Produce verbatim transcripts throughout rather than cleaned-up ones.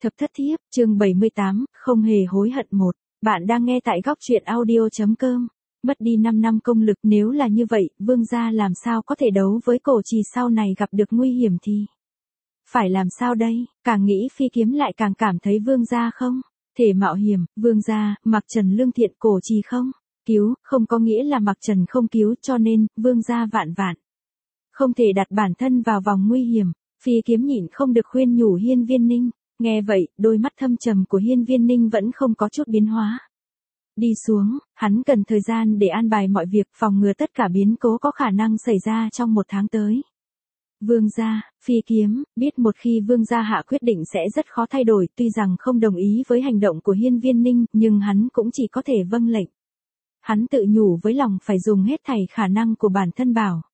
Thập thất thiếp, chương bảy mươi tám, không hề hối hận một. Bạn đang nghe tại góc truyện audio.com. Mất đi năm năm công lực, nếu là như vậy, vương gia làm sao có thể đấu với cổ trì sau này gặp được nguy hiểm thì. Phải làm sao đây, càng nghĩ Phi Kiếm lại càng cảm thấy vương gia không thể mạo hiểm, vương gia, Mặc Trần lương thiện, cổ trì không cứu, không có nghĩa là Mặc Trần không cứu, cho nên, vương gia vạn vạn không thể đặt bản thân vào vòng nguy hiểm. Phi Kiếm nhịn không được khuyên nhủ Hiên Viên Ninh. Nghe vậy, đôi mắt thâm trầm của Hiên Viên Ninh vẫn không có chút biến hóa. Đi xuống, hắn cần thời gian để an bài mọi việc, phòng ngừa tất cả biến cố có khả năng xảy ra trong một tháng tới. Vương gia, Phi Kiếm, biết một khi vương gia hạ quyết định sẽ rất khó thay đổi, tuy rằng không đồng ý với hành động của Hiên Viên Ninh, nhưng hắn cũng chỉ có thể vâng lệnh. Hắn tự nhủ với lòng phải dùng hết thảy khả năng của bản thân bảo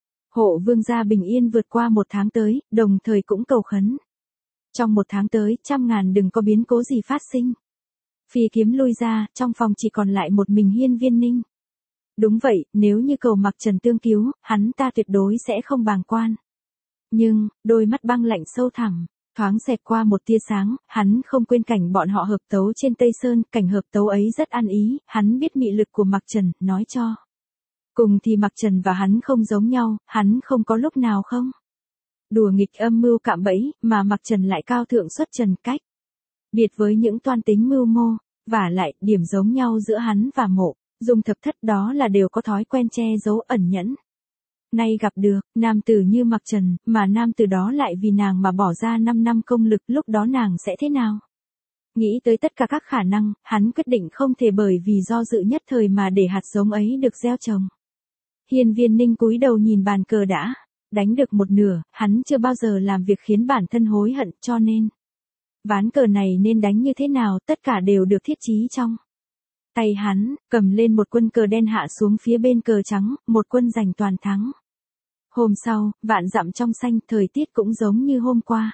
hộ vương gia bình yên vượt qua một tháng tới, đồng thời cũng cầu khấn. Trong một tháng tới, trăm ngàn đừng có biến cố gì phát sinh. Phi Kiếm lui ra, trong phòng chỉ còn lại một mình Hiên Viên Ninh. Đúng vậy, nếu như cầu Mặc Trần tương cứu, hắn ta tuyệt đối sẽ không bàng quan. Nhưng, đôi mắt băng lạnh sâu thẳm, thoáng xẹt qua một tia sáng, hắn không quên cảnh bọn họ hợp tấu trên Tây Sơn, cảnh hợp tấu ấy rất ăn ý, hắn biết mị lực của Mặc Trần, nói cho. Cùng thì Mặc Trần và hắn không giống nhau, hắn không có lúc nào không đùa nghịch âm mưu cạm bẫy, mà Mặc Trần lại cao thượng xuất trần cách. Biệt với những toan tính mưu mô, vả lại, điểm giống nhau giữa hắn và Mộ Dung Thập Thất đó là đều có thói quen che giấu ẩn nhẫn. Nay gặp được, nam tử như Mặc Trần, mà nam tử đó lại vì nàng mà bỏ ra năm năm công lực, lúc đó nàng sẽ thế nào? Nghĩ tới tất cả các khả năng, hắn quyết định không thể bởi vì do dự nhất thời mà để hạt giống ấy được gieo trồng. Hiên Viên Ninh cúi đầu nhìn bàn cờ đã đánh được một nửa, hắn chưa bao giờ làm việc khiến bản thân hối hận, cho nên ván cờ này nên đánh như thế nào, tất cả đều được thiết trí trong tay hắn, cầm lên một quân cờ đen hạ xuống phía bên cờ trắng, một quân giành toàn thắng. Hôm sau, vạn dặm trong xanh, thời tiết cũng giống như hôm qua.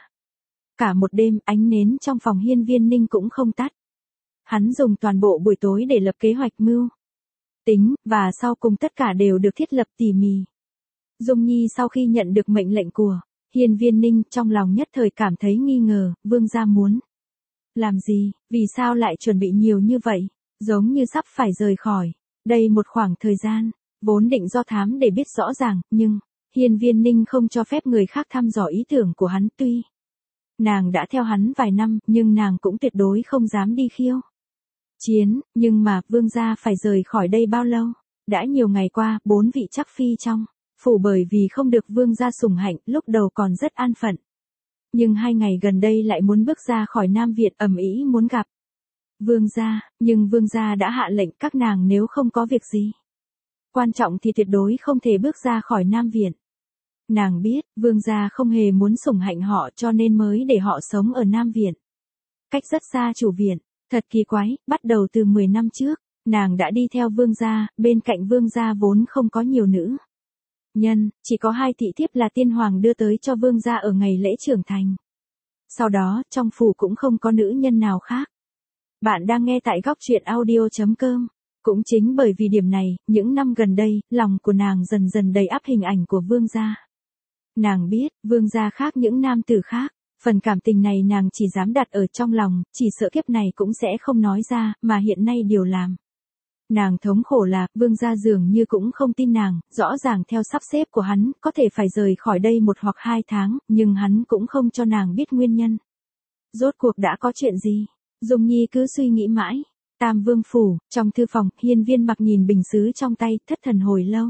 Cả một đêm, ánh nến trong phòng Hiên Viên Ninh cũng không tắt. Hắn dùng toàn bộ buổi tối để lập kế hoạch mưu tính, và sau cùng tất cả đều được thiết lập tỉ mỉ. Dung Nhi sau khi nhận được mệnh lệnh của Hiên Viên Ninh, trong lòng nhất thời cảm thấy nghi ngờ, vương gia muốn làm gì, vì sao lại chuẩn bị nhiều như vậy, giống như sắp phải rời khỏi đây một khoảng thời gian, vốn định do thám để biết rõ ràng, nhưng Hiên Viên Ninh không cho phép người khác thăm dò ý tưởng của hắn, tuy nàng đã theo hắn vài năm, nhưng nàng cũng tuyệt đối không dám đi khiêu chiến, nhưng mà vương gia phải rời khỏi đây bao lâu? Đã nhiều ngày qua, bốn vị chắc phi trong phủ bởi vì không được vương gia sủng hạnh, lúc đầu còn rất an phận. Nhưng hai ngày gần đây lại muốn bước ra khỏi Nam Viện, ầm ĩ muốn gặp vương gia, nhưng vương gia đã hạ lệnh các nàng nếu không có việc gì quan trọng thì tuyệt đối không thể bước ra khỏi Nam Viện. Nàng biết, vương gia không hề muốn sủng hạnh họ, cho nên mới để họ sống ở Nam Viện, cách rất xa chủ viện. Thật kỳ quái, bắt đầu từ mười năm trước, nàng đã đi theo vương gia, bên cạnh vương gia vốn không có nhiều nữ nhân, chỉ có hai thị thiếp là tiên hoàng đưa tới cho vương gia ở ngày lễ trưởng thành. Sau đó, trong phủ cũng không có nữ nhân nào khác. Bạn đang nghe tại góc truyện audio.com. Cũng chính bởi vì điểm này, những năm gần đây, lòng của nàng dần dần đầy ắp hình ảnh của vương gia. Nàng biết, vương gia khác những nam tử khác. Phần cảm tình này nàng chỉ dám đặt ở trong lòng, chỉ sợ kiếp này cũng sẽ không nói ra, mà hiện nay điều làm nàng thống khổ là, vương gia dường như cũng không tin nàng, rõ ràng theo sắp xếp của hắn, có thể phải rời khỏi đây một hoặc hai tháng, nhưng hắn cũng không cho nàng biết nguyên nhân. Rốt cuộc đã có chuyện gì? Dung Nhi cứ suy nghĩ mãi. Tam Vương phủ, trong thư phòng, Hiên Viên Mặc nhìn bình sứ trong tay, thất thần hồi lâu.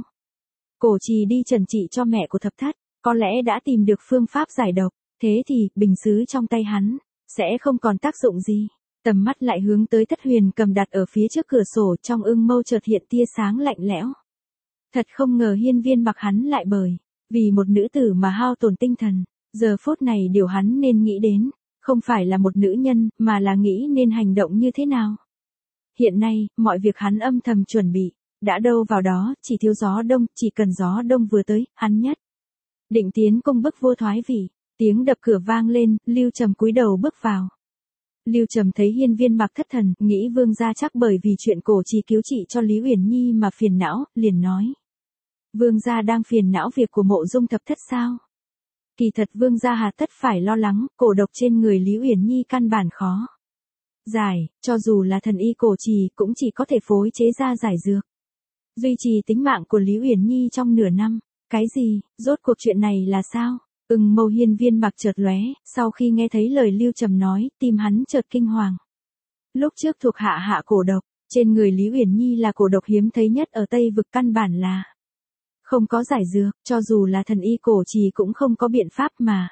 Cổ trì đi trần trị cho mẹ của Thập Thất, có lẽ đã tìm được phương pháp giải độc. Thế thì, bình sứ trong tay hắn sẽ không còn tác dụng gì. Tầm mắt lại hướng tới Thất Huyền cầm đặt ở phía trước cửa sổ, trong ưng mâu chợt hiện tia sáng lạnh lẽo. Thật không ngờ Hiên Viên Mặc hắn lại bởi vì một nữ tử mà hao tổn tinh thần. Giờ phút này điều hắn nên nghĩ đến, không phải là một nữ nhân, mà là nghĩ nên hành động như thế nào. Hiện nay, mọi việc hắn âm thầm chuẩn bị, đã đâu vào đó, chỉ thiếu gió đông, chỉ cần gió đông vừa tới, hắn nhất định tiến công bức vua thoái vị. Tiếng đập cửa vang lên, Lưu Trầm cúi đầu bước vào. Lưu Trầm thấy Hiên Viên Mặc thất thần, nghĩ vương gia chắc bởi vì chuyện cổ trì cứu trị cho Lý Uyển Nhi mà phiền não, liền nói. Vương gia đang phiền não việc của Mộ Dung Thập Thất sao? Kỳ thật Vương gia hà tất phải lo lắng, cổ độc trên người Lý Uyển Nhi căn bản khó giải, cho dù là thần y cổ trì cũng chỉ có thể phối chế ra giải dược. Duy trì tính mạng của Lý Uyển Nhi trong nửa năm. Cái gì, rốt cuộc chuyện này là sao? Ưng mâu hiên viên mặc chợt lóe, sau khi nghe thấy lời Lưu Trầm nói, tim hắn chợt kinh hoàng. Lúc trước thuộc hạ hạ cổ độc, trên người Lý Uyển Nhi là cổ độc hiếm thấy nhất ở Tây vực, căn bản là không có giải dược, cho dù là thần y cổ trì cũng không có biện pháp mà.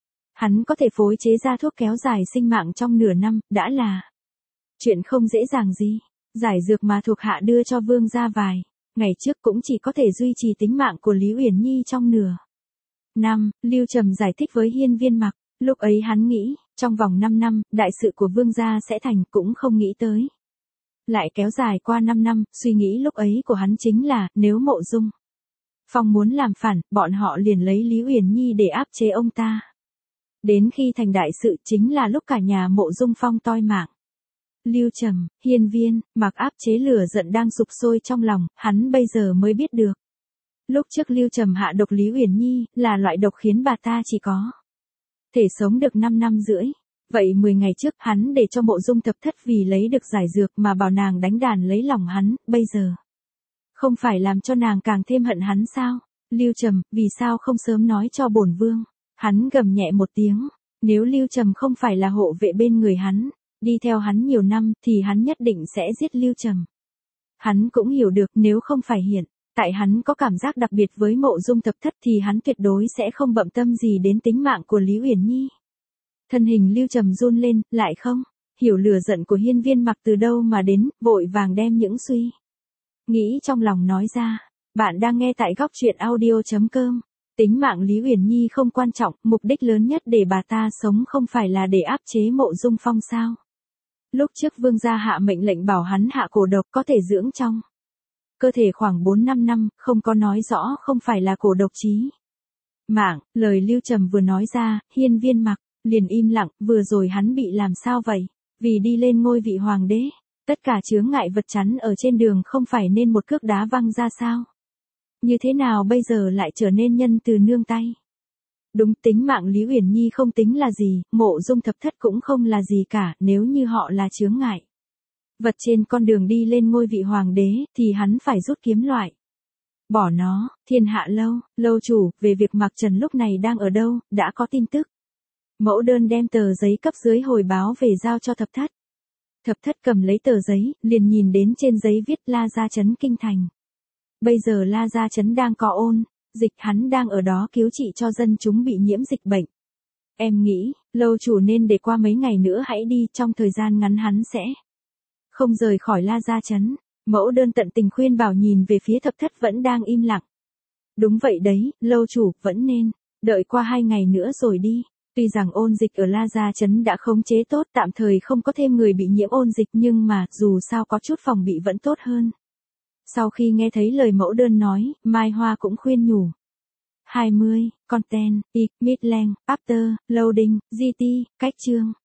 Hắn có thể phối chế ra thuốc kéo dài sinh mạng trong nửa năm, đã là chuyện không dễ dàng gì. Giải dược mà thuộc hạ đưa cho Vương gia vài ngày trước cũng chỉ có thể duy trì tính mạng của Lý Uyển Nhi trong nửa năm. Lưu Trầm giải thích với hiên viên mặc, lúc ấy hắn nghĩ, trong vòng năm năm, đại sự của Vương gia sẽ thành, cũng không nghĩ tới lại kéo dài qua năm năm. Suy nghĩ lúc ấy của hắn chính là, nếu Mộ Dung Phong muốn làm phản, bọn họ liền lấy Lý Uyển Nhi để áp chế ông ta. Đến khi thành đại sự chính là lúc cả nhà Mộ Dung Phong toi mạng. Lưu Trầm, hiên viên mặc áp chế lửa giận đang sục sôi trong lòng, hắn bây giờ mới biết được. Lúc trước Lưu Trầm hạ độc Lý Uyển Nhi, là loại độc khiến bà ta chỉ có thể sống được năm năm rưỡi. Vậy mười ngày trước hắn để cho Mộ Dung Thập Thất vì lấy được giải dược mà bảo nàng đánh đàn lấy lòng hắn, bây giờ không phải làm cho nàng càng thêm hận hắn sao? Lưu Trầm, vì sao không sớm nói cho bổn vương? Hắn gầm nhẹ một tiếng, nếu Lưu Trầm không phải là hộ vệ bên người hắn, đi theo hắn nhiều năm, thì hắn nhất định sẽ giết Lưu Trầm. Hắn cũng hiểu được, nếu không phải hiện tại hắn có cảm giác đặc biệt với Mộ Dung Thập Thất thì hắn tuyệt đối sẽ không bận tâm gì đến tính mạng của Lý Uyển Nhi. Thân hình Lưu Trầm run lên, lại không hiểu lửa giận của hiên viên mặc từ đâu mà đến, vội vàng đem những suy nghĩ trong lòng nói ra. Bạn đang nghe tại góc truyện audio chấm com. Tính mạng Lý Uyển Nhi không quan trọng, mục đích lớn nhất để bà ta sống không phải là để áp chế Mộ Dung Phong sao? Lúc trước Vương gia hạ mệnh lệnh bảo hắn hạ cổ độc có thể dưỡng trong cơ thể khoảng bốn năm năm, không có nói rõ không phải là cổ độc chí mạng. Lời Lưu Trầm vừa nói ra, hiên viên mặc liền im lặng, vừa rồi hắn bị làm sao vậy? Vì đi lên ngôi vị hoàng đế, tất cả chướng ngại vật chắn ở trên đường không phải nên một cước đá văng ra sao? Như thế nào bây giờ lại trở nên nhân từ nương tay? Đúng, tính mạng Lý Uyển Nhi không tính là gì, Mộ Dung Thập Thất cũng không là gì cả, nếu như họ là chướng ngại vật trên con đường đi lên ngôi vị hoàng đế, thì hắn phải rút kiếm loại bỏ nó. Thiên Hạ Lâu, lâu chủ, về việc Mạc Trần lúc này đang ở đâu, đã có tin tức. Mẫu đơn đem tờ giấy cấp dưới hồi báo về giao cho Thập Thất. Thập Thất cầm lấy tờ giấy, liền nhìn đến trên giấy viết La Gia Trấn kinh thành. Bây giờ La Gia Trấn đang có ôn dịch, hắn đang ở đó cứu trị cho dân chúng bị nhiễm dịch bệnh. Em nghĩ, lâu chủ nên để qua mấy ngày nữa hãy đi, trong thời gian ngắn hắn sẽ không rời khỏi La Gia Trấn. Mẫu đơn tận tình khuyên bảo, nhìn về phía Thập Thất vẫn đang im lặng. Đúng vậy đấy, lâu chủ, vẫn nên đợi qua hai ngày nữa rồi đi. Tuy rằng ôn dịch ở La Gia Trấn đã khống chế tốt, tạm thời không có thêm người bị nhiễm ôn dịch, nhưng mà, dù sao có chút phòng bị vẫn tốt hơn. Sau khi nghe thấy lời mẫu đơn nói, Mai Hoa cũng khuyên nhủ. hai mươi, content, I, Midland, After, Loading, giê tê, cách chương.